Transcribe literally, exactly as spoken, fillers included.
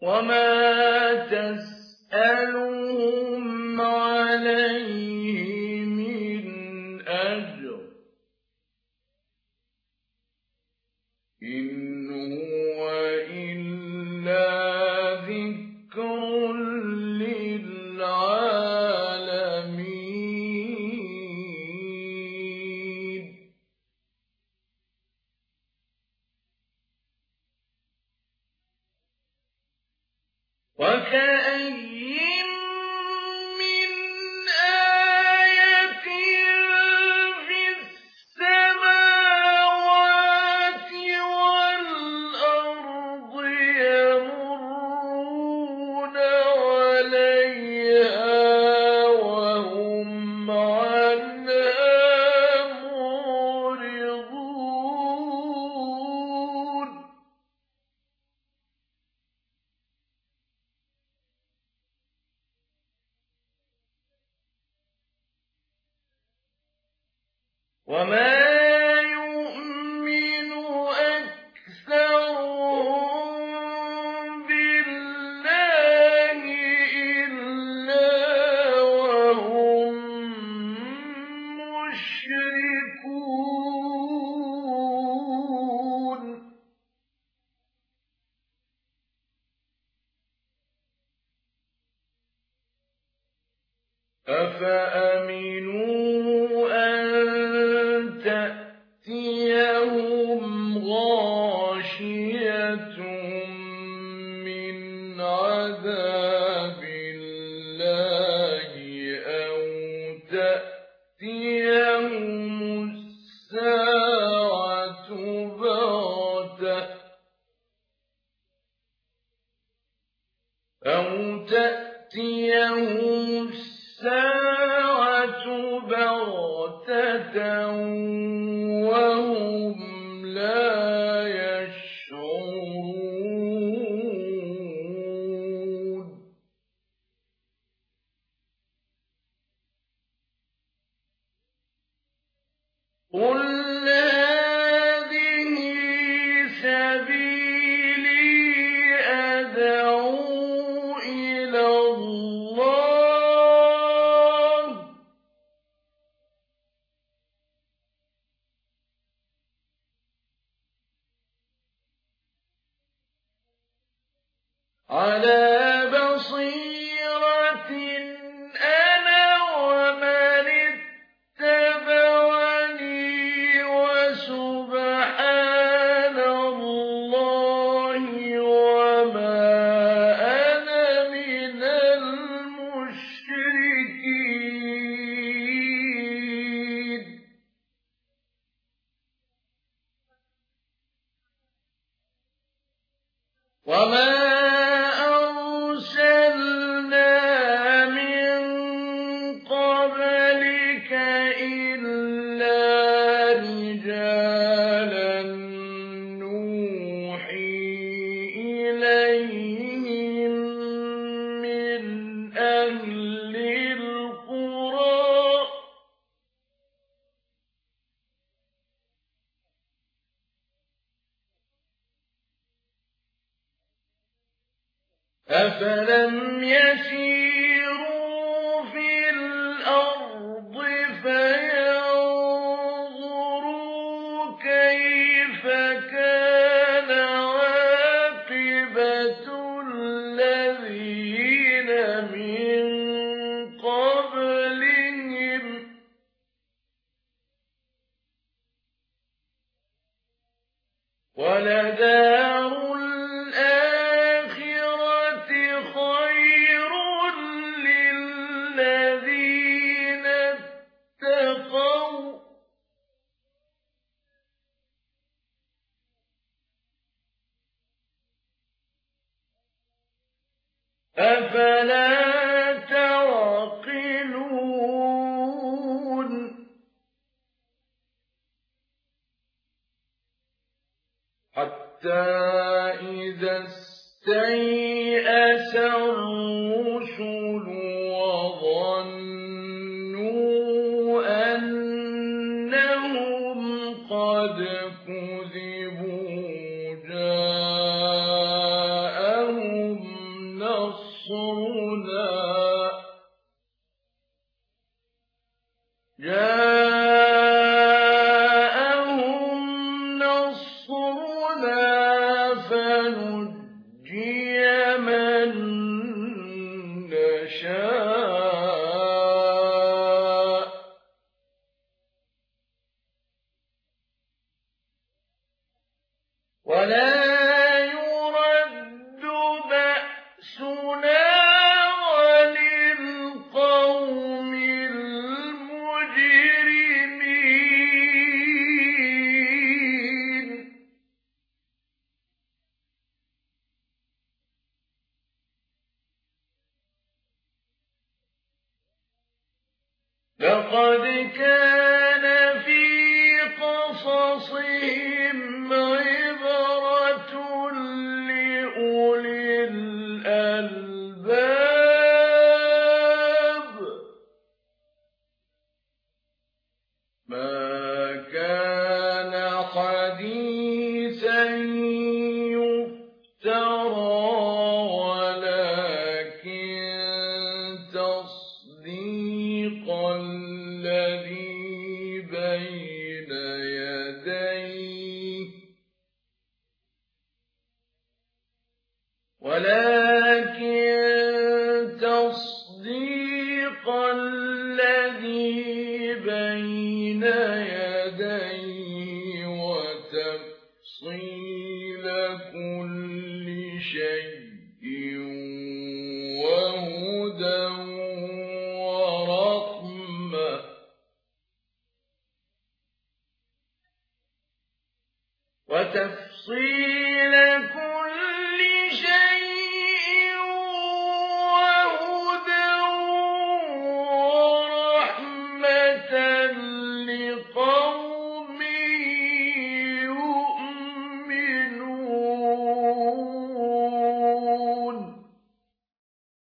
وما تسألهم عليه من أجر إن هو إلا ذكر للعالمين وكأي من آية في السماوات والأرض يمرون عليها وهم عنها معرضون وما يؤمن أكثرهم بالله إلا وهم مشركون أفأمنوا أن تأتيهم غاشية من عذاب الله أو تأتيهم الساعة بغتة أو تأتيهم الساعة بغتة وهم لا يشعرون قل هذه سبيلي أدعو إلى الله على بصيرة أنا ومن اتبعني وسبحان الله وما أنا من المشركين وما أرسلنا من قبلك إلا رجالا نوحي إليهم من أهل القرى أفلم يسيروا في الأرض فينظروا كيف كان عاقبة الذين من قبلهم ولدار الآخرة خير للذين اتقوا أفلا تعقلون حتى إذا استيأس الرسل وظنوا أنهم قد كذبوا جاءهم وننجي من نشاء ولا يرد بأسنا عن القوم المجرمين لقد كان في قصصهم عبرة لأولي الألباب ما كان حديثا يفترى ولكن تصديق الذي بين يديه ولكن تصديق الذي بين يديه وتفصيل كل شيء